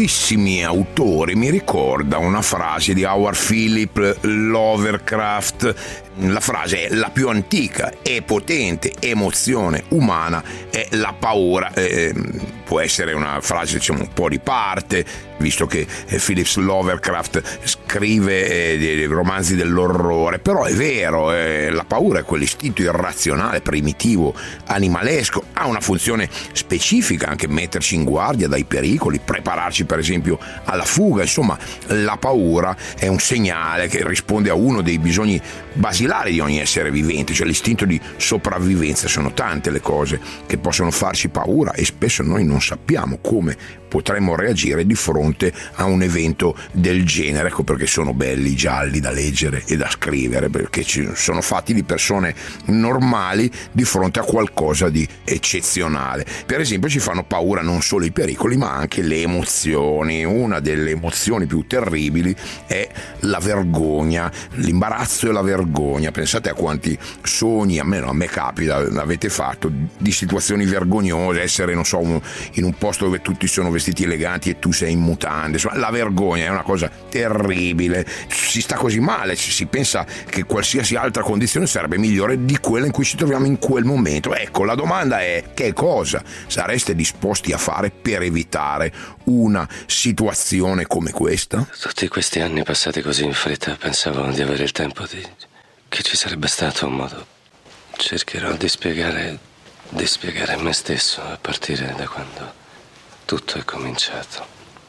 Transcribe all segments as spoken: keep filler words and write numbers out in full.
moltissimi autori mi ricorda una frase di Howard Philip Lovecraft. La frase è: la più antica e potente emozione umana è la paura. Eh, può essere una frase, diciamo, un po' di parte, visto che eh, Philip Lovecraft scrive eh, dei romanzi dell'orrore, però è vero, eh, la paura è quell'istinto irrazionale, primitivo, animalesco, ha una funzione specifica, anche metterci in guardia dai pericoli, prepararci per esempio alla fuga. Insomma, la paura è un segnale che risponde a uno dei bisogni basilari di ogni essere vivente, cioè l'istinto di sopravvivenza. Sono tante le cose che possono farci paura e spesso noi non sappiamo come potremmo reagire di fronte a un evento del genere. Ecco perché sono belli i gialli da leggere e da scrivere, perché ci sono fatti di persone normali di fronte a qualcosa di eccezionale. Per esempio, ci fanno paura non solo i pericoli ma anche le emozioni. Una delle emozioni più terribili è la vergogna, l'imbarazzo e la vergogna. Pensate a quanti sogni, almeno a me capita, avete fatto, di situazioni vergognose, essere, non so, in un posto dove tutti sono vestiti eleganti e tu sei in mutande. Insomma, la vergogna è una cosa terribile, si sta così male, si pensa che qualsiasi altra condizione sarebbe migliore di quella in cui ci troviamo in quel momento. Ecco, la domanda è: che cosa sareste disposti a fare per evitare una situazione come questa? Tutti questi anni passati così in fretta, pensavo di avere il tempo di... che ci sarebbe stato un modo. Cercherò di spiegare di spiegare a me stesso a partire da quando tutto è cominciato.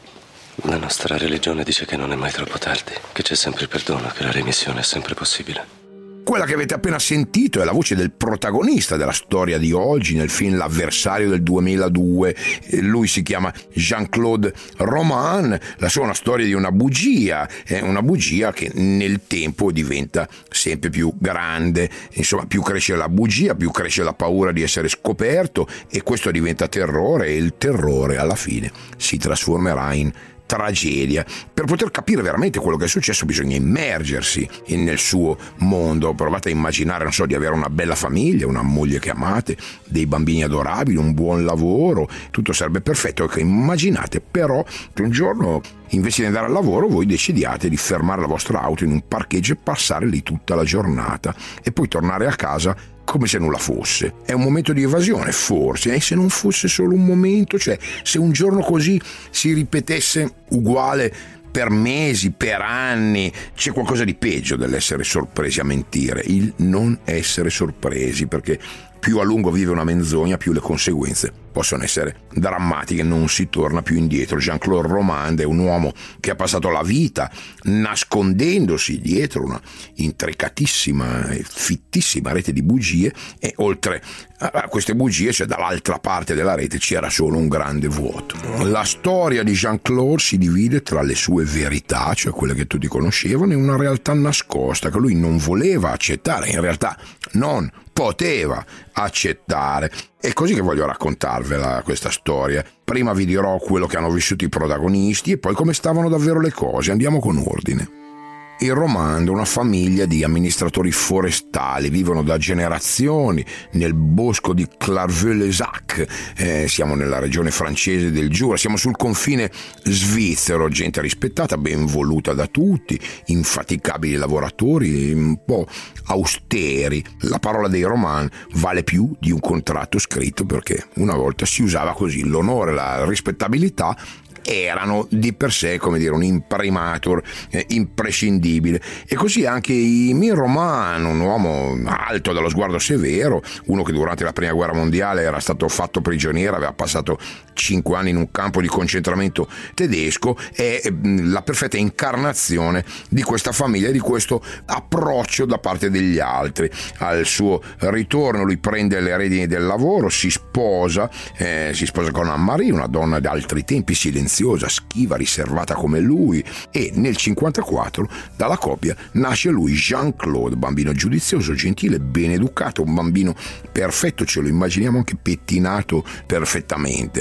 La nostra religione dice che non è mai troppo tardi, che c'è sempre il perdono, che la remissione è sempre possibile. Quella che avete appena sentito è la voce del protagonista della storia di oggi nel film L'avversario del duemiladue. Lui si chiama Jean-Claude Roman. La sua è una storia di una bugia, è una bugia che nel tempo diventa sempre più grande. Insomma, più cresce la bugia, più cresce la paura di essere scoperto, e questo diventa terrore, e il terrore alla fine si trasformerà in tragedia. Per poter capire veramente quello che è successo bisogna immergersi nel suo mondo. Provate a immaginare, non so, di avere una bella famiglia, una moglie che amate, dei bambini adorabili, un buon lavoro, tutto sarebbe perfetto. Ecco, immaginate però che un giorno, invece di andare al lavoro, voi decidiate di fermare la vostra auto in un parcheggio e passare lì tutta la giornata e poi tornare a casa come se nulla fosse. È un momento di evasione, forse, e se non fosse solo un momento, cioè se un giorno così si ripetesse uguale per mesi, per anni. C'è qualcosa di peggio dell'essere sorpresi a mentire, il non essere sorpresi, perché più a lungo vive una menzogna, più le conseguenze possono essere drammatiche, non si torna più indietro. Jean-Claude Roman è un uomo che ha passato la vita nascondendosi dietro una intricatissima e fittissima rete di bugie, e oltre a queste bugie, cioè dall'altra parte della rete, c'era solo un grande vuoto. La storia di Jean-Claude si divide tra le sue verità, cioè quelle che tutti conoscevano, e una realtà nascosta che lui non voleva accettare, in realtà non poteva accettare. È così che voglio raccontarvela questa storia. Prima vi dirò quello che hanno vissuto i protagonisti e poi come stavano davvero le cose. Andiamo con ordine. Il romanzo, una famiglia di amministratori forestali, vivono da generazioni nel bosco di Clairvaux-les-Bains. Eh, siamo nella regione francese del Giura, siamo sul confine svizzero, gente rispettata, ben voluta da tutti, infaticabili lavoratori, un po' austeri. La parola dei roman vale più di un contratto scritto, perché una volta si usava così. L'onore, la rispettabilità erano di per sé, come dire, un imprimatur eh, imprescindibile. E così anche Émile Roman, un uomo alto, dallo sguardo severo, uno che durante la prima guerra mondiale era stato fatto prigioniero, aveva passato cinque anni in un campo di concentramento tedesco, è la perfetta incarnazione di questa famiglia, di questo approccio da parte degli altri. Al suo ritorno lui prende le redini del lavoro, si sposa, eh, si sposa con Anne-Marie, una donna di altri tempi, silenziosa, schiva, riservata come lui, e nel cinquantaquattro dalla coppia nasce lui, Jean-Claude, bambino giudizioso, gentile, ben educato, un bambino perfetto, ce lo immaginiamo anche pettinato perfettamente.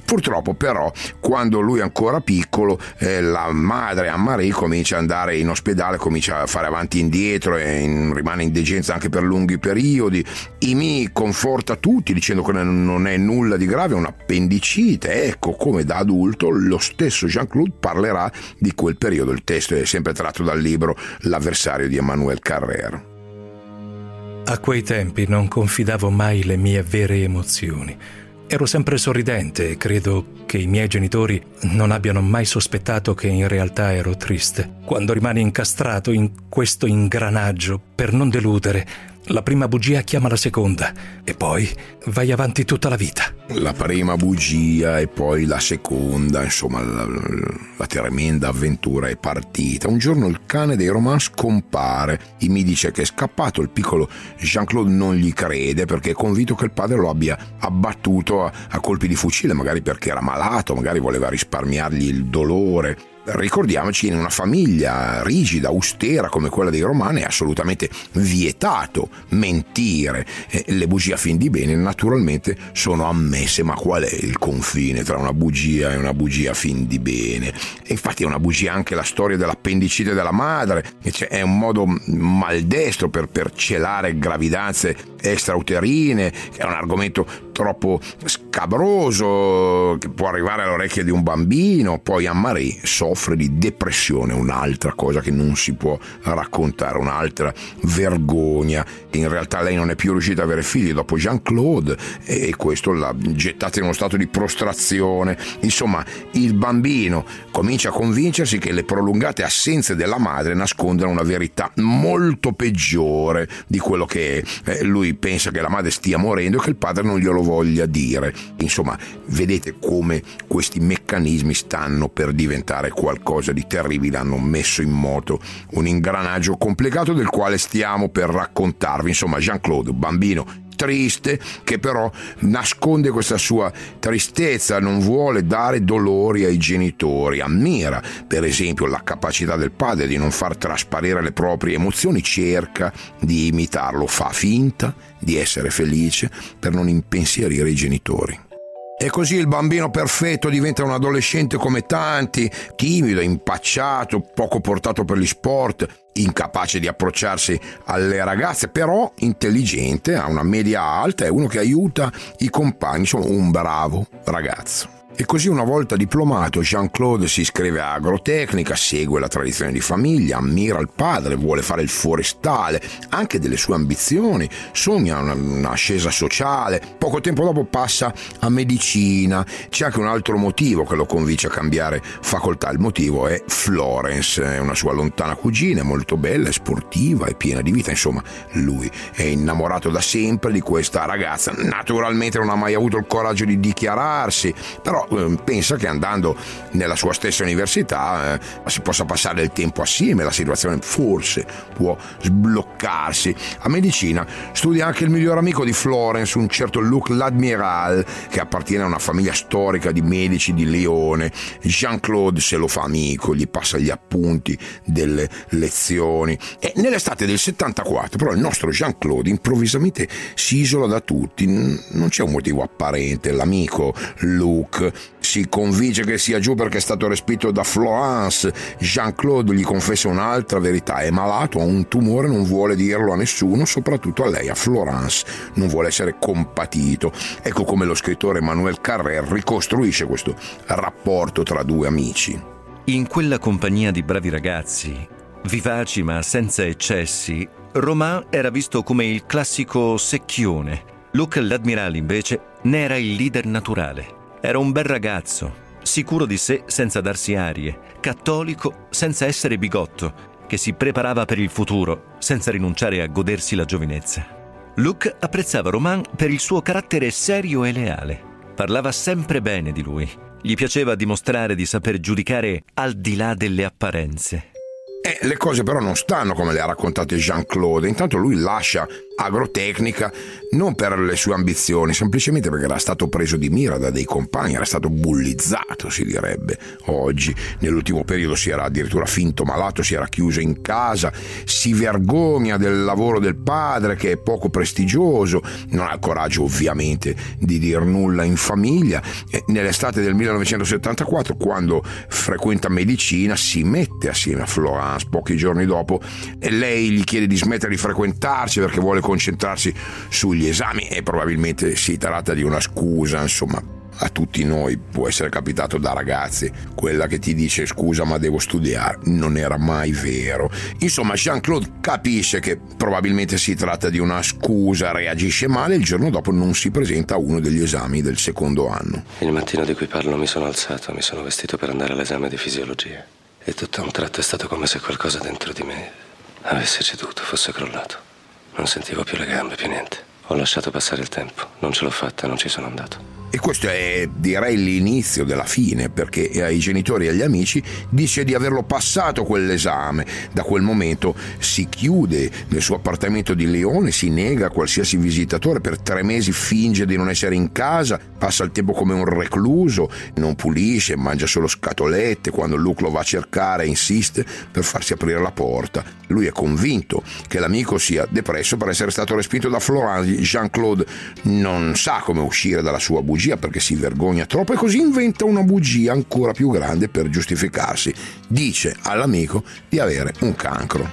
Purtroppo però quando lui è ancora piccolo eh, la madre Anne-Marie comincia ad andare in ospedale, comincia a fare avanti e indietro e in, rimane in degenza anche per lunghi periodi. Imi conforta tutti dicendo che non è nulla di grave, è un'appendicite. Ecco come da adulto lo stesso Jean-Claude parlerà di quel periodo. Il testo è sempre tratto dal libro L'avversario di Emmanuel Carrère. A quei tempi non confidavo mai le mie vere emozioni. Ero sempre sorridente e credo che i miei genitori non abbiano mai sospettato che in realtà ero triste. Quando rimani incastrato in questo ingranaggio, per non deludere, la prima bugia chiama la seconda e poi vai avanti tutta la vita. La prima bugia e poi la seconda, insomma la, la tremenda avventura è partita. Un giorno il cane dei Roman scompare. Imi dice che è scappato, il piccolo Jean-Claude non gli crede perché è convinto che il padre lo abbia abbattuto a, a colpi di fucile, magari perché era malato, magari voleva risparmiargli il dolore. Ricordiamoci, in una famiglia rigida, austera come quella dei Roman è assolutamente vietato mentire. Eh, le bugie a fin di bene naturalmente sono ammesse, ma qual è il confine tra una bugia e una bugia a fin di bene? E infatti è una bugia anche la storia dell'appendicite della madre, cioè è un modo maldestro per, per celare gravidanze extrauterine, è un argomento troppo scabroso che può arrivare alle orecchie di un bambino. Poi Anne-Marie soffre di depressione, un'altra cosa che non si può raccontare, un'altra vergogna. In realtà lei non è più riuscita ad avere figli dopo Jean-Claude e questo l'ha gettata in uno stato di prostrazione. Insomma, il bambino comincia a convincersi che le prolungate assenze della madre nascondano una verità molto peggiore di quello che è. Lui pensa che la madre stia morendo e che il padre non glielo voglia dire. Insomma, vedete come questi meccanismi stanno per diventare qualcosa di terribile, hanno messo in moto un ingranaggio complicato del quale stiamo per raccontarvi. Insomma, Jean-Claude, bambino triste che però nasconde questa sua tristezza, non vuole dare dolori ai genitori, ammira per esempio la capacità del padre di non far trasparire le proprie emozioni, cerca di imitarlo, fa finta di essere felice per non impensierire i genitori. E così il bambino perfetto diventa un adolescente come tanti, timido, impacciato, poco portato per gli sport, incapace di approcciarsi alle ragazze, però intelligente, ha una media alta, è uno che aiuta i compagni, insomma un bravo ragazzo. E così una volta diplomato Jean-Claude si iscrive a agrotecnica, segue la tradizione di famiglia, ammira il padre, vuole fare il forestale, anche delle sue ambizioni, sogna una, un'ascesa sociale. Poco tempo dopo passa a medicina. C'è anche un altro motivo che lo convince a cambiare facoltà, il motivo è Florence, è una sua lontana cugina, molto bella, è sportiva, è piena di vita, insomma lui è innamorato da sempre di questa ragazza. Naturalmente non ha mai avuto il coraggio di dichiararsi, però pensa che andando nella sua stessa università eh, si possa passare del tempo assieme, la situazione forse può sbloccarsi. A medicina studia anche il miglior amico di Florence, un certo Luc l'Admiral, che appartiene a una famiglia storica di medici di Lione. Jean-Claude se lo fa amico, gli passa gli appunti delle lezioni. E nell'estate del settantaquattro però il nostro Jean-Claude improvvisamente si isola da tutti, non c'è un motivo apparente. L'amico Luc si convince che sia giù perché è stato respinto da Florence. Jean-Claude gli confessa un'altra verità: è malato, ha un tumore, non vuole dirlo a nessuno, soprattutto a lei, a Florence, non vuole essere compatito. Ecco come lo scrittore Emmanuel Carrère ricostruisce questo rapporto tra due amici. In quella compagnia di bravi ragazzi, vivaci ma senza eccessi, Romain era visto come il classico secchione. Luc l'Admirale invece ne era il leader naturale. Era un bel ragazzo, sicuro di sé senza darsi arie, cattolico senza essere bigotto, che si preparava per il futuro senza rinunciare a godersi la giovinezza. Luc apprezzava Romain per il suo carattere serio e leale. Parlava sempre bene di lui. Gli piaceva dimostrare di saper giudicare al di là delle apparenze. E le cose però non stanno come le ha raccontate Jean-Claude. Intanto lui lascia Agrotecnica non per le sue ambizioni, semplicemente perché era stato preso di mira da dei compagni, era stato bullizzato, si direbbe oggi. Nell'ultimo periodo si era addirittura finto malato, si era chiuso in casa, si vergogna del lavoro del padre che è poco prestigioso, non ha il coraggio ovviamente di dir nulla in famiglia. E nell'estate del millenovecentosettantaquattro, quando frequenta medicina, si mette assieme a Florence pochi giorni dopo e lei gli chiede di smettere di frequentarsi perché vuole concentrarsi sugli esami, e probabilmente si tratta di una scusa. Insomma, a tutti noi può essere capitato da ragazzi quella che ti dice scusa ma devo studiare, non era mai vero. Insomma, Jean-Claude capisce che probabilmente si tratta di una scusa, reagisce male e il giorno dopo non si presenta a uno degli esami del secondo anno. Il mattino di cui parlo mi sono alzato, mi sono vestito per andare all'esame di fisiologia e tutto a un tratto è stato come se qualcosa dentro di me avesse ceduto, fosse crollato. Non sentivo più le gambe, più niente. Ho lasciato passare il tempo, non ce l'ho fatta, non ci sono andato. E questo è, direi, l'inizio della fine, perché ai genitori e agli amici dice di averlo passato quell'esame. Da quel momento si chiude nel suo appartamento di Lione, si nega a qualsiasi visitatore, per tre mesi finge di non essere in casa, passa il tempo come un recluso, non pulisce, mangia solo scatolette. Quando Luc lo va a cercare insiste per farsi aprire la porta. Lui è convinto che l'amico sia depresso per essere stato respinto da Florence. Jean-Claude non sa come uscire dalla sua bugia perché si vergogna troppo e così inventa una bugia ancora più grande per giustificarsi. Dice all'amico di avere un cancro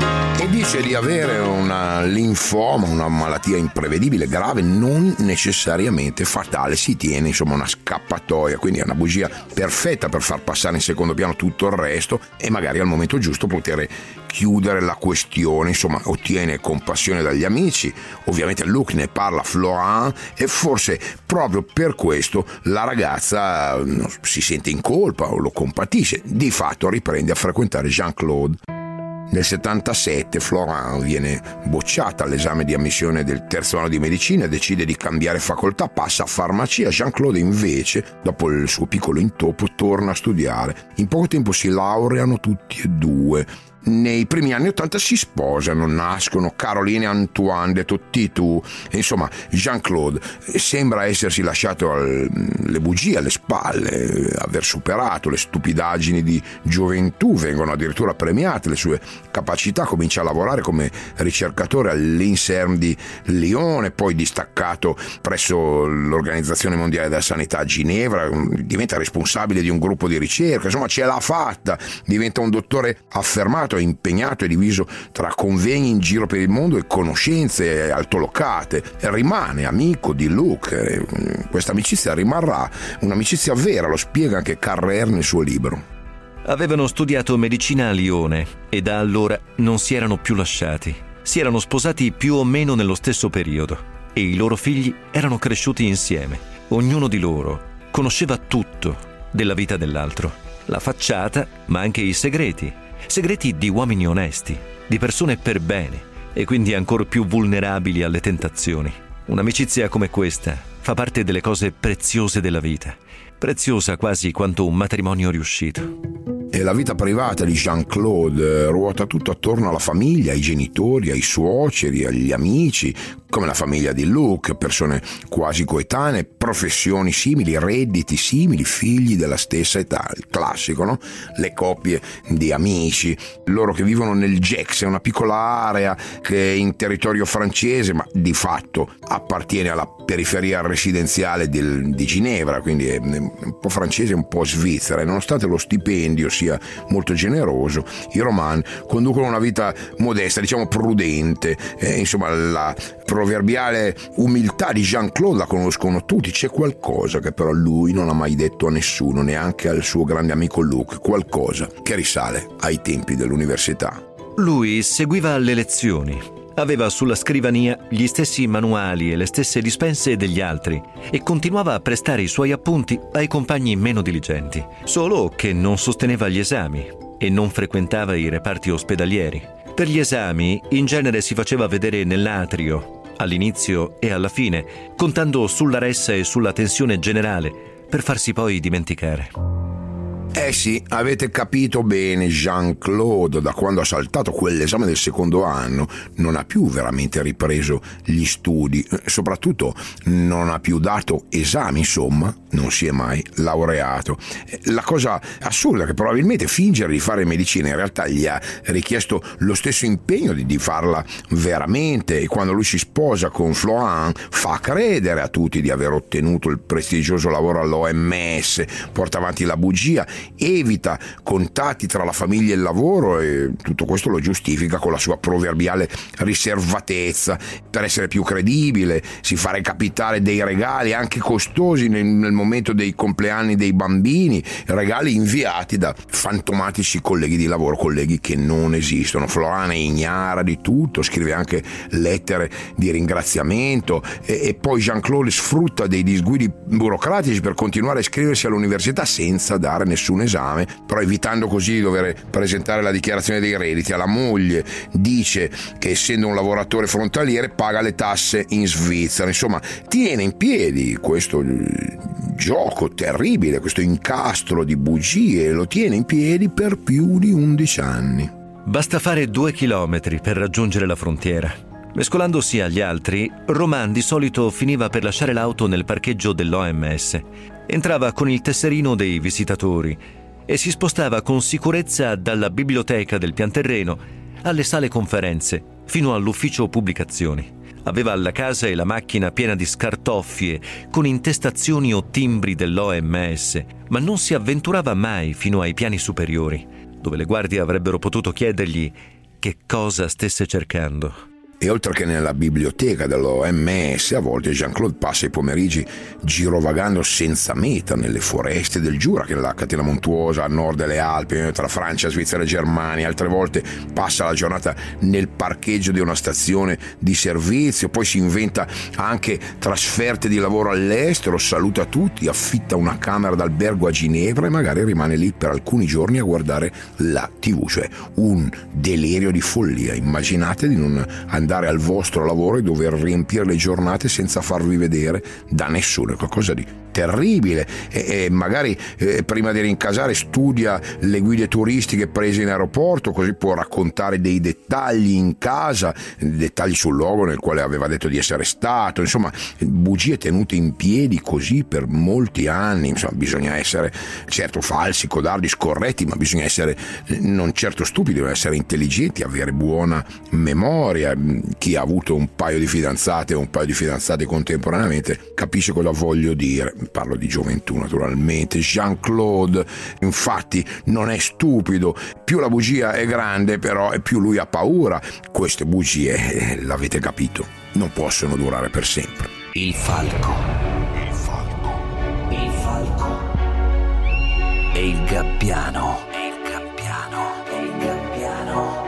e dice di avere una linfoma, una malattia imprevedibile, grave, non necessariamente fatale. Si tiene insomma una scappatoia, quindi è una bugia perfetta per far passare in secondo piano tutto il resto e magari al momento giusto poter chiudere la questione. Insomma, ottiene compassione dagli amici, ovviamente Luc ne parla a Florence e forse proprio per questo la ragazza si sente in colpa o lo compatisce. Di fatto riprende a frequentare Jean-Claude. Nel settantasette Florence viene bocciata all'esame di ammissione del terzo anno di medicina e decide di cambiare facoltà, passa a farmacia. Jean-Claude invece, dopo il suo piccolo intoppo, torna a studiare. In poco tempo si laureano tutti e due. Nei primi anni ottanta si sposano, nascono Caroline e Antoine de Tottitou. Insomma, Jean-Claude sembra essersi lasciato le bugie alle spalle, aver superato le stupidaggini di gioventù, vengono addirittura premiate le sue capacità, comincia a lavorare come ricercatore all'INSERM di Lione, poi distaccato presso l'Organizzazione Mondiale della Sanità a Ginevra, diventa responsabile di un gruppo di ricerca. Insomma, ce l'ha fatta, diventa un dottore affermato, impegnato e diviso tra convegni in giro per il mondo e conoscenze altolocate. Rimane amico di Luc, questa amicizia rimarrà un'amicizia vera, lo spiega anche Carrère nel suo libro. Avevano studiato medicina a Lione e da allora non si erano più lasciati. Si erano sposati più o meno nello stesso periodo e i loro figli erano cresciuti insieme. Ognuno di loro conosceva tutto della vita dell'altro, la facciata ma anche i segreti. Segreti di uomini onesti, di persone per bene e quindi ancora più vulnerabili alle tentazioni. Un'amicizia come questa fa parte delle cose preziose della vita, preziosa quasi quanto un matrimonio riuscito. E la vita privata di Jean-Claude ruota tutto attorno alla famiglia, ai genitori, ai suoceri, agli amici, come la famiglia di Luc, persone quasi coetanee, professioni simili, redditi simili, figli della stessa età. Il classico, no? Le coppie di amici, loro che vivono nel Gex, è una piccola area che è in territorio francese, ma di fatto appartiene alla periferia residenziale del, di Ginevra, quindi è un po' francese, un po' svizzera, e nonostante lo stipendio sia molto generoso, i Roman conducono una vita modesta, diciamo prudente. Eh, insomma, la proverbiale umiltà di Jean-Claude la conoscono tutti. C'è qualcosa che però lui non ha mai detto a nessuno, neanche al suo grande amico Luc, qualcosa che risale ai tempi dell'università. Lui seguiva le lezioni. Aveva sulla scrivania gli stessi manuali e le stesse dispense degli altri e continuava a prestare i suoi appunti ai compagni meno diligenti, solo che non sosteneva gli esami e non frequentava i reparti ospedalieri. Per gli esami in genere si faceva vedere nell'atrio, all'inizio e alla fine, contando sulla ressa e sulla tensione generale per farsi poi dimenticare. Eh sì, avete capito bene, Jean-Claude, da quando ha saltato quell'esame del secondo anno, non ha più veramente ripreso gli studi, soprattutto non ha più dato esami, insomma, non si è mai laureato. La cosa assurda è che probabilmente fingere di fare medicina in realtà gli ha richiesto lo stesso impegno di, di farla veramente, e quando lui si sposa con Florent fa credere a tutti di aver ottenuto il prestigioso lavoro all'O M S, porta avanti la bugia, evita contatti tra la famiglia e il lavoro, e tutto questo lo giustifica con la sua proverbiale riservatezza. Per essere più credibile si fa recapitare dei regali anche costosi nel, nel momento dei compleanni dei bambini, regali inviati da fantomatici colleghi di lavoro, colleghi che non esistono. Florent è ignara di tutto, scrive anche lettere di ringraziamento, e, e poi Jean-Claude sfrutta dei disguidi burocratici per continuare a iscriversi all'università senza dare nessun esame, però evitando così di dover presentare la dichiarazione dei redditi alla moglie. Dice che essendo un lavoratore frontaliere paga le tasse in Svizzera. Insomma, tiene in piedi questo gioco terribile, questo incastro di bugie, lo tiene in piedi per più di undici anni. Basta fare due chilometri per raggiungere la frontiera. Mescolandosi agli altri, Romain di solito finiva per lasciare l'auto nel parcheggio dell'O M S. Entrava con il tesserino dei visitatori e si spostava con sicurezza dalla biblioteca del pian terreno alle sale conferenze fino all'ufficio pubblicazioni. Aveva la casa e la macchina piena di scartoffie con intestazioni o timbri dell'O M S, ma non si avventurava mai fino ai piani superiori, dove le guardie avrebbero potuto chiedergli che cosa stesse cercando. E oltre che nella biblioteca dell'O M S, a volte Jean-Claude passa i pomeriggi girovagando senza meta nelle foreste del Giura, che è la catena montuosa a nord delle Alpi, tra Francia, Svizzera e Germania. Altre volte passa la giornata nel parcheggio di una stazione di servizio, poi si inventa anche trasferte di lavoro all'estero, saluta tutti, affitta una camera d'albergo a Ginevra e magari rimane lì per alcuni giorni a guardare la tivù, cioè un delirio di follia. Immaginate di non andare andare al vostro lavoro e dover riempire le giornate senza farvi vedere da nessuno, è qualcosa di terribile. E, e magari eh, prima di rincasare studia le guide turistiche prese in aeroporto, così può raccontare dei dettagli in casa, dettagli sul luogo nel quale aveva detto di essere stato. Insomma, bugie tenute in piedi così per molti anni. Insomma, bisogna essere certo falsi, codardi, scorretti, ma bisogna essere non certo stupidi, ma essere intelligenti, avere buona memoria. Chi ha avuto un paio di fidanzate o un paio di fidanzati contemporaneamente capisce cosa voglio dire. Parlo di gioventù, naturalmente. Jean-Claude infatti non è stupido, più la bugia è grande però e più lui ha paura. Queste bugie, eh, l'avete capito, non possono durare per sempre. Il falco, il falco, il falco e il gabbiano, e il gabbiano, e il gabbiano.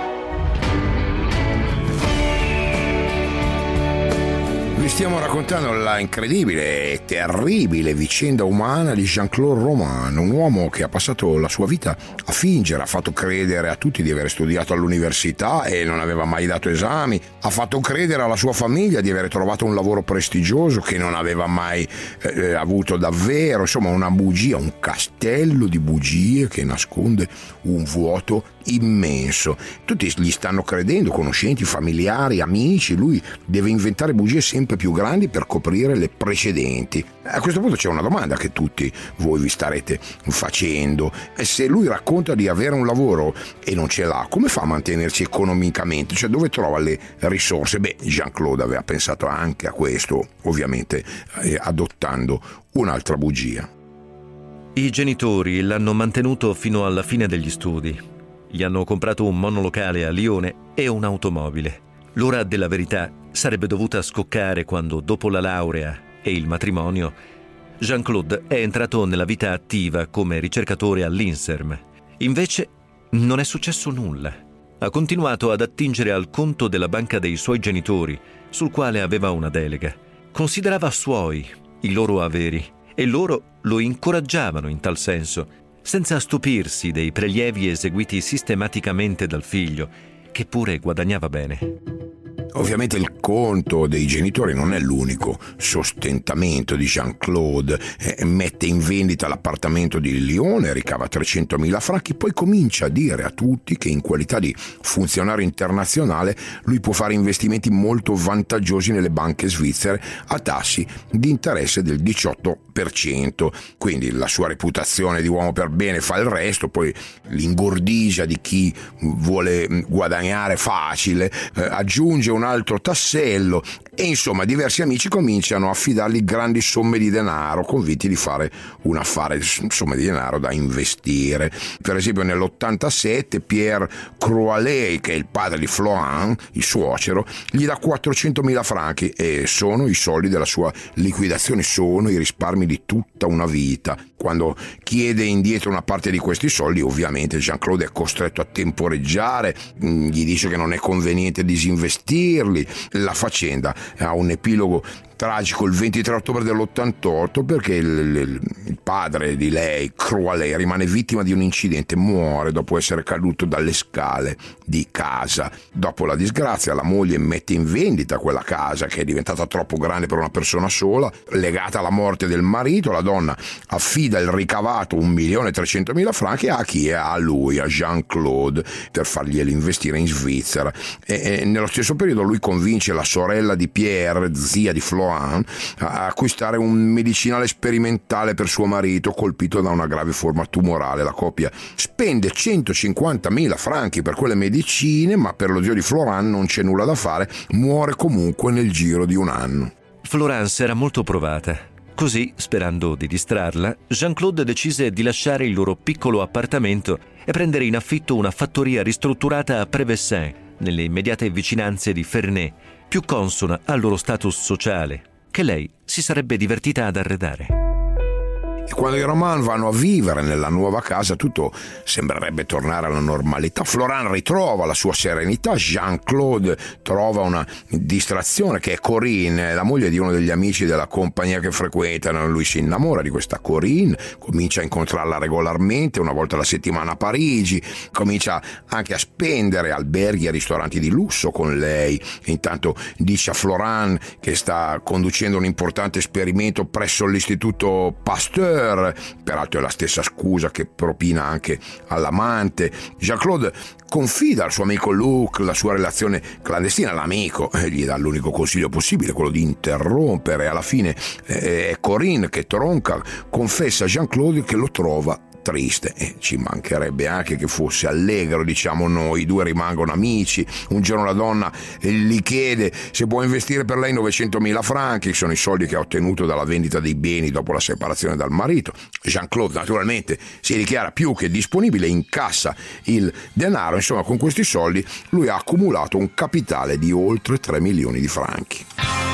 Vi stiamo raccontando la incredibile e terribile vicenda umana di Jean-Claude Romain, un uomo che ha passato la sua vita a fingere, ha fatto credere a tutti di aver studiato all'università e non aveva mai dato esami, ha fatto credere alla sua famiglia di aver trovato un lavoro prestigioso che non aveva mai eh, avuto davvero. Insomma, una bugia, un castello di bugie che nasconde un vuoto immenso. Tutti gli stanno credendo, conoscenti, familiari, amici. Lui deve inventare bugie sempre più grandi per coprire le precedenti. A questo punto c'è una domanda che tutti voi vi starete facendo: e se lui racconta di avere un lavoro e non ce l'ha, come fa a mantenersi economicamente? Cioè, dove trova le risorse? Beh, Jean-Claude aveva pensato anche a questo, ovviamente eh, adottando un'altra bugia. I genitori l'hanno mantenuto fino alla fine degli studi. Gli hanno comprato un monolocale a Lione e un'automobile. L'ora della verità sarebbe dovuta scoccare quando, dopo la laurea e il matrimonio, Jean-Claude è entrato nella vita attiva come ricercatore all'Inserm. Invece non è successo nulla. Ha continuato ad attingere al conto della banca dei suoi genitori, sul quale aveva una delega. Considerava suoi i loro averi e loro lo incoraggiavano in tal senso, senza stupirsi dei prelievi eseguiti sistematicamente dal figlio, che pure guadagnava bene. Ovviamente il conto dei genitori non è l'unico sostentamento di Jean-Claude. Eh, mette in vendita l'appartamento di Lione, ricava trecentomila franchi, poi comincia a dire a tutti che in qualità di funzionario internazionale lui può fare investimenti molto vantaggiosi nelle banche svizzere a tassi di interesse del diciotto per cento. Quindi la sua reputazione di uomo per bene fa il resto, poi l'ingordigia di chi vuole guadagnare facile eh, aggiunge un altro tassello e insomma diversi amici cominciano a affidargli grandi somme di denaro, convinti di fare un affare, somme di denaro da investire. Per esempio nell'ottantasette Pierre Croalet, che è il padre di Florent, il suocero, gli dà quattrocentomila franchi e sono i soldi della sua liquidazione, sono i risparmi di tutta una vita. Quando chiede indietro una parte di questi soldi, ovviamente Jean-Claude è costretto a temporeggiare, gli dice che non è conveniente disinvestirli. La faccenda ha un epilogo tragico il ventitré ottobre dell'ottantotto, perché il, il, il padre di lei, Croalet, rimane vittima di un incidente, muore dopo essere caduto dalle scale di casa. Dopo la disgrazia la moglie mette in vendita quella casa, che è diventata troppo grande per una persona sola. Legata alla morte del marito, la donna affida il ricavato, un milione e trecentomila franchi, a chi è? A lui, a Jean-Claude, per farglieli investire in Svizzera. E, e nello stesso periodo lui convince la sorella di Pierre, zia di Florent, a acquistare un medicinale sperimentale per suo marito colpito da una grave forma tumorale. La coppia spende centocinquantamila franchi per quelle medicine, ma per lo zio di Florent non c'è nulla da fare, muore comunque nel giro di un anno. Florence era molto provata. Così, sperando di distrarla, Jean-Claude decise di lasciare il loro piccolo appartamento e prendere in affitto una fattoria ristrutturata a Prevessin, nelle immediate vicinanze di Ferney, più consona al loro status sociale, che lei si sarebbe divertita ad arredare. E quando i Roman vanno a vivere nella nuova casa, tutto sembrerebbe tornare alla normalità. Florent ritrova la sua serenità, Jean-Claude trova una distrazione che è Corinne, la moglie di uno degli amici della compagnia che frequentano. Lui si innamora di questa Corinne, comincia a incontrarla regolarmente, una volta alla settimana a Parigi, comincia anche a spendere alberghi e ristoranti di lusso con lei. E intanto dice a Florent che sta conducendo un importante esperimento presso l'istituto Pasteur. Peraltro è la stessa scusa che propina anche all'amante. Jean-Claude confida al suo amico Luc la sua relazione clandestina. L'amico eh, gli dà l'unico consiglio possibile, quello di interrompere. Alla fine eh, è Corinne che tronca, confessa a Jean-Claude che lo trova triste, e ci mancherebbe anche che fosse allegro, diciamo noi. I due rimangono amici. Un giorno la donna gli chiede se può investire per lei novecentomila franchi, che sono i soldi che ha ottenuto dalla vendita dei beni dopo la separazione dal marito. Jean-Claude naturalmente si dichiara più che disponibile, incassa il denaro. Insomma, con questi soldi lui ha accumulato un capitale di oltre tre milioni di franchi.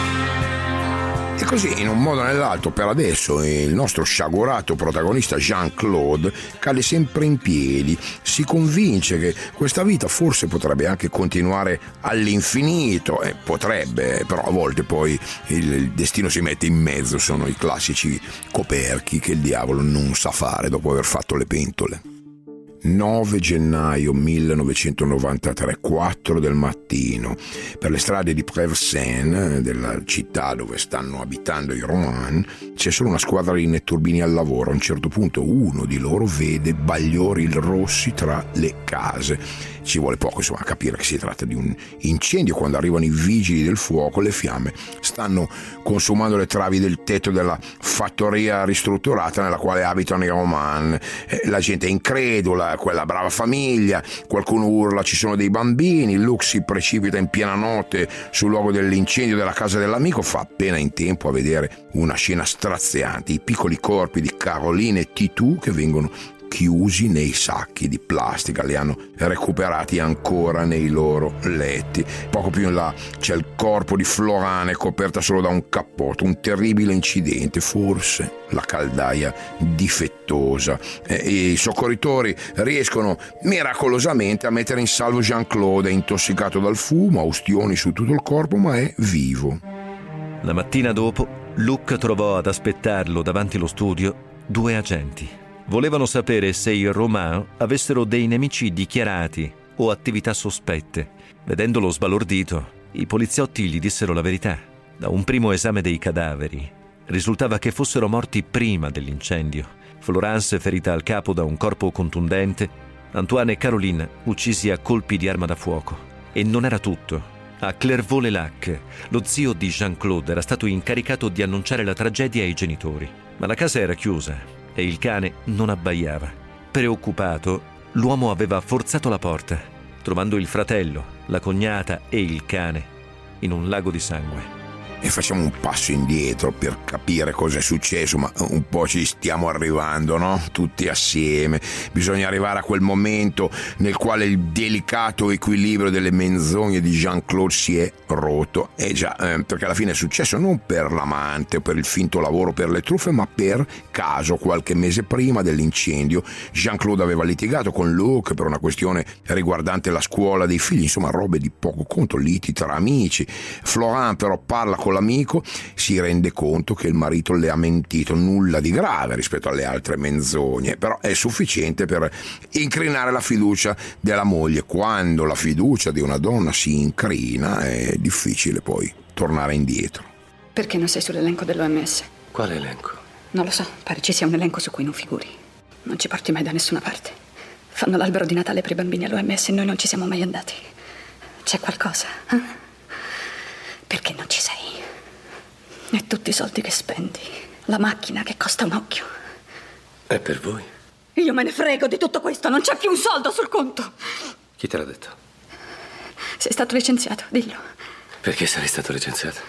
E così, in un modo o nell'altro, per adesso il nostro sciagurato protagonista Jean-Claude cade sempre in piedi, si convince che questa vita forse potrebbe anche continuare all'infinito, e potrebbe, però a volte poi il, il destino si mette in mezzo. Sono i classici coperchi che il diavolo non sa fare dopo aver fatto le pentole. nove gennaio millenovecentonovantatré, quattro del mattino, per le strade di Prevessin, della città dove stanno abitando i Roman, c'è solo una squadra di netturbini al lavoro. A un certo punto uno di loro vede bagliori rossi tra le case. Ci vuole poco insomma a capire che si tratta di un incendio. Quando arrivano i vigili del fuoco, le fiamme stanno consumando le travi del tetto della fattoria ristrutturata nella quale abitano i Roman. La gente è incredula, quella brava famiglia, qualcuno urla ci sono dei bambini. Luc si precipita in piena notte sul luogo dell'incendio della casa dell'amico, fa appena in tempo a vedere una scena straziante: i piccoli corpi di Caroline e Titou che vengono chiusi nei sacchi di plastica, li hanno recuperati ancora nei loro letti. Poco più in là c'è il corpo di Florent coperta solo da un cappotto. Un terribile incidente, forse la caldaia difettosa. E i soccorritori riescono miracolosamente a mettere in salvo Jean-Claude. È intossicato dal fumo, ha ustioni su tutto il corpo, ma è vivo. La mattina dopo, Luc trovò ad aspettarlo davanti allo studio due agenti. Volevano sapere se i Roman avessero dei nemici dichiarati o attività sospette. Vedendolo sbalordito, I poliziotti gli dissero la verità. Da un primo esame dei cadaveri risultava che fossero morti prima dell'incendio. Florence ferita al capo da un corpo contundente, Antoine e Caroline uccisi a colpi di arma da fuoco. E non era tutto. A Clairvaux-les-Lacs, lo zio di Jean-Claude era stato incaricato di annunciare la tragedia ai genitori. Ma la casa era chiusa e il cane non abbaiava. Preoccupato, l'uomo aveva forzato la porta, trovando il fratello, la cognata e il cane in un lago di sangue. E facciamo un passo indietro per capire cosa è successo, ma un po' ci stiamo arrivando, no? Tutti assieme. Bisogna arrivare a quel momento nel quale il delicato equilibrio delle menzogne di Jean-Claude si è rotto. E già, eh, perché alla fine è successo non per l'amante o per il finto lavoro per le truffe, ma per caso. Qualche mese prima dell'incendio Jean-Claude aveva litigato con Luc per una questione riguardante la scuola dei figli, insomma robe di poco conto, liti tra amici. Florent però parla con l'amico, si rende conto che il marito le ha mentito, nulla di grave rispetto alle altre menzogne, però è sufficiente per incrinare la fiducia della moglie. Quando la fiducia di una donna si incrina è difficile poi tornare indietro. Perché non sei sull'elenco dell'O M S? Quale elenco? Non lo so, pare ci sia un elenco su cui non figuri. Non ci porti mai da nessuna parte. Fanno l'albero di Natale per i bambini all'O M S e noi non ci siamo mai andati. C'è qualcosa? Eh? Perché non ci sei? E tutti i soldi che spendi, la macchina che costa un occhio. È per voi? Io me ne frego di tutto questo, non c'è più un soldo sul conto. Chi te l'ha detto? Sei stato licenziato, dillo. Perché sarei stato licenziato?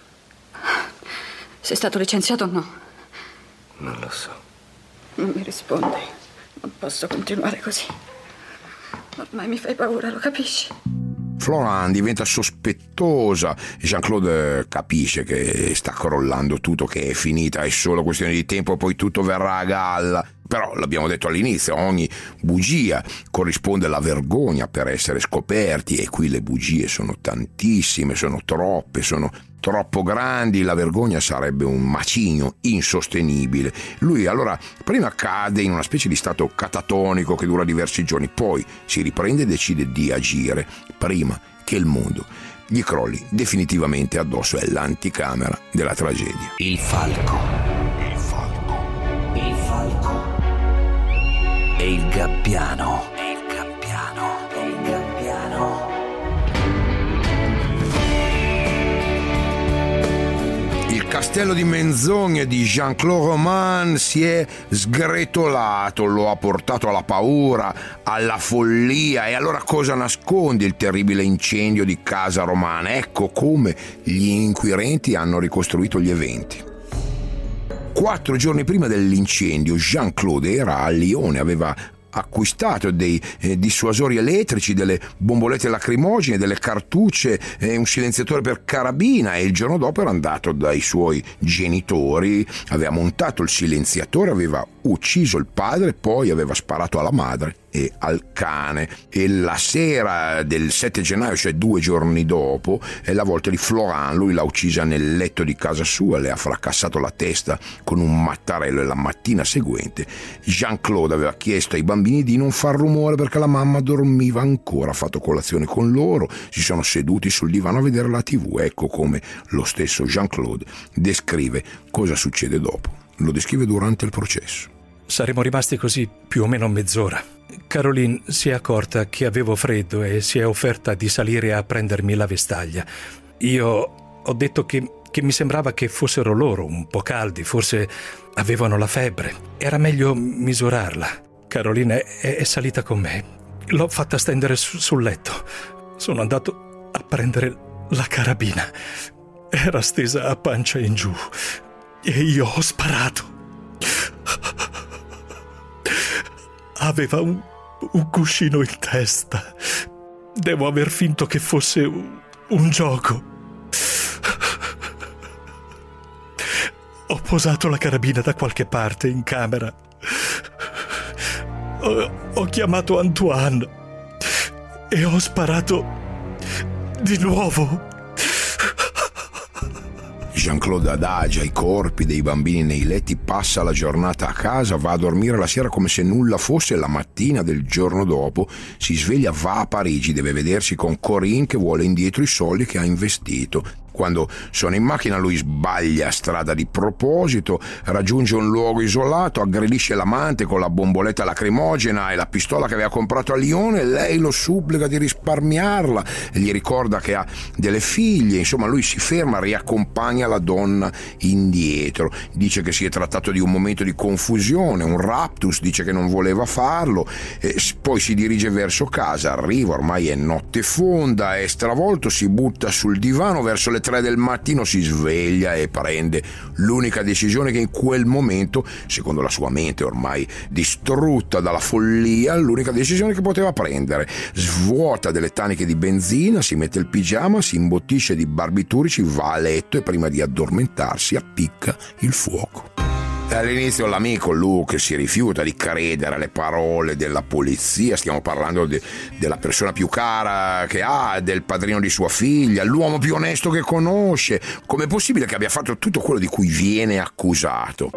Sei stato licenziato o no? Non lo so. Non mi rispondi. Non posso continuare così. Ormai mi fai paura, lo capisci? Florent diventa sospettosa, Jean-Claude capisce che sta crollando tutto, che è finita, è solo questione di tempo e poi tutto verrà a galla. Però l'abbiamo detto all'inizio, ogni bugia corrisponde alla vergogna per essere scoperti, e qui le bugie sono tantissime, sono troppe, sono troppo grandi, la vergogna sarebbe un macigno insostenibile. Lui allora prima cade in una specie di stato catatonico che dura diversi giorni, poi si riprende e decide di agire prima che il mondo gli crolli definitivamente addosso. È l'anticamera della tragedia. Il falco. Il falco. Il falco. E il gabbiano. E il gabbiano. E il gabbiano. Il castello di menzogne di Jean-Claude Roman si è sgretolato, lo ha portato alla paura, alla follia. E allora cosa nasconde il terribile incendio di casa Roman? Ecco come gli inquirenti hanno ricostruito gli eventi. Quattro giorni prima dell'incendio Jean-Claude era a Lione, aveva acquistato dei eh, dissuasori elettrici, delle bombolette lacrimogene, delle cartucce e un silenziatore per carabina, e il giorno dopo era andato dai suoi genitori, aveva montato il silenziatore, aveva ucciso il padre, poi aveva sparato alla madre e al cane. E la sera del sette gennaio, cioè due giorni dopo, è la volta di Florent. Lui l'ha uccisa nel letto di casa sua, le ha fracassato la testa con un mattarello, e la mattina seguente Jean-Claude aveva chiesto ai bambini di non far rumore perché la mamma dormiva ancora. Ha fatto colazione con loro, si sono seduti sul divano a vedere la tivù. Ecco come lo stesso Jean-Claude descrive cosa succede dopo. Lo descrive durante il processo. Saremo rimasti così più o meno mezz'ora. Caroline si è accorta che avevo freddo e si è offerta di salire a prendermi la vestaglia. Io ho detto che, che mi sembrava che fossero loro un po' caldi, forse avevano la febbre. Era meglio misurarla. Caroline è, è salita con me. L'ho fatta stendere su, sul letto. Sono andato a prendere la carabina. Era stesa a pancia in giù e io ho sparato. Aveva un, un cuscino in testa. Devo aver finto che fosse un, un gioco. Ho posato la carabina da qualche parte in camera. Ho, ho chiamato Antoine e ho sparato di nuovo. Jean-Claude adagia i corpi dei bambini nei letti, passa la giornata a casa, va a dormire la sera come se nulla fosse. La mattina del giorno dopo si sveglia, va a Parigi, deve vedersi con Corinne che vuole indietro i soldi che ha investito. Quando sono in macchina lui sbaglia strada di proposito, raggiunge un luogo isolato, aggredisce l'amante con la bomboletta lacrimogena e la pistola che aveva comprato a Lione. Lei lo supplica di risparmiarla e gli ricorda che ha delle figlie. Insomma, lui si ferma, riaccompagna la donna indietro, dice che si è trattato di un momento di confusione, un raptus, dice che non voleva farlo, e poi si dirige verso casa. Arriva, ormai è notte fonda, è stravolto, si butta sul divano. Verso le tre del mattino si sveglia e prende l'unica decisione che in quel momento, secondo la sua mente ormai distrutta dalla follia, l'unica decisione che poteva prendere. Svuota delle taniche di benzina, si mette il pigiama, si imbottisce di barbiturici, va a letto e prima di addormentarsi appicca il fuoco. All'inizio l'amico Luke si rifiuta di credere alle parole della polizia. Stiamo parlando de, della persona più cara che ha, del padrino di sua figlia, l'uomo più onesto che conosce. Com'è possibile che abbia fatto tutto quello di cui viene accusato?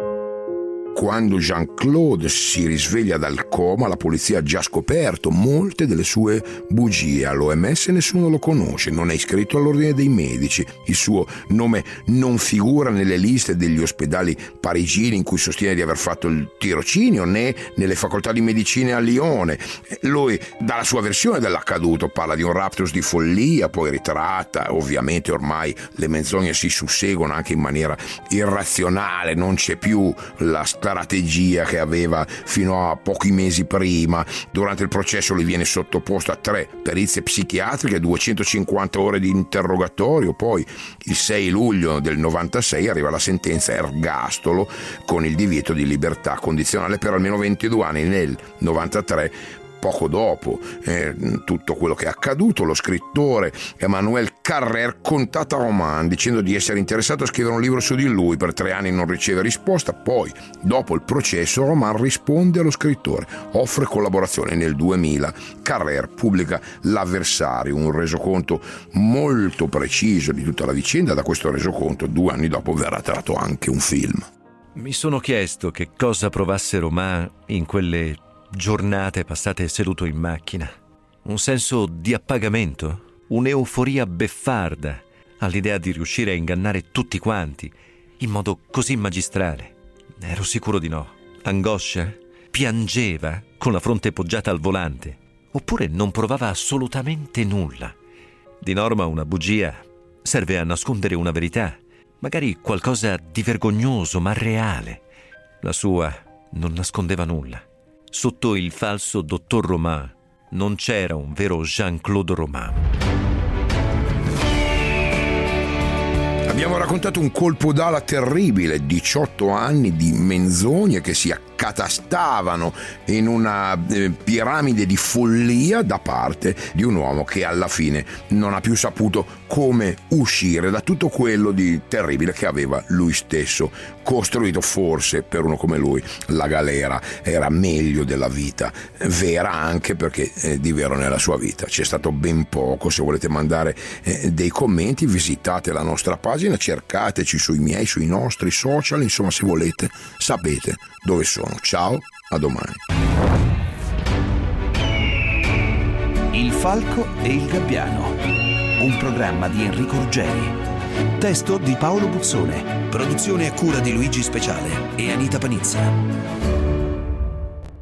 Quando Jean-Claude si risveglia dal coma, la polizia ha già scoperto molte delle sue bugie. All'O M S nessuno lo conosce, non è iscritto all'ordine dei medici, il suo nome non figura nelle liste degli ospedali parigini in cui sostiene di aver fatto il tirocinio, né nelle facoltà di medicina a Lione. Lui dà la sua versione dell'accaduto, parla di un raptus di follia, poi ritratta. Ovviamente ormai le menzogne si susseguono anche in maniera irrazionale, non c'è più la strategia che aveva fino a pochi mesi prima. Durante il processo lui viene sottoposto a tre perizie psichiatriche, duecentocinquanta ore di interrogatorio. Poi il sei luglio del novantasei arriva la sentenza ergastolo con il divieto di libertà condizionale per almeno ventidue anni. Nel novantatré, poco dopo eh, tutto quello che è accaduto, lo scrittore Emmanuel Carrère contatta Roman dicendo di essere interessato a scrivere un libro su di lui. Per tre anni non riceve risposta. Poi, dopo il processo, Roman risponde allo scrittore, offre collaborazione. Nel duemila Carrère pubblica L'Avversario, un resoconto molto preciso di tutta la vicenda. Da questo resoconto, due anni dopo, verrà tratto anche un film. Mi sono chiesto che cosa provasse Roman in quelle giornate passate seduto in macchina. Un senso di appagamento, un'euforia beffarda all'idea di riuscire a ingannare tutti quanti in modo così magistrale. Ero sicuro di no. Angoscia? Piangeva con la fronte poggiata al volante? Oppure non provava assolutamente nulla? Di norma una bugia serve a nascondere una verità, magari qualcosa di vergognoso ma reale. La sua non nascondeva nulla. Sotto il falso dottor Roman non c'era un vero Jean-Claude Roman. Abbiamo raccontato un colpo d'ala terribile, diciotto anni di menzogne che si accatastavano in una eh, piramide di follia da parte di un uomo che alla fine non ha più saputo come uscire da tutto quello di terribile che aveva lui stesso costruito. Forse per uno come lui la galera era meglio della vita vera, anche perché eh, di vero nella sua vita c'è stato ben poco. Se volete mandare eh, dei commenti, visitate la nostra pagina, cercateci sui miei, sui nostri social, insomma, se volete sapete dove sono. Ciao, a domani. Il Falco e il Gabbiano, un programma di Enrico Ruggeri. Testo di Paolo Buzzone. Produzione a cura di Luigi Speciale e Anita Panizza.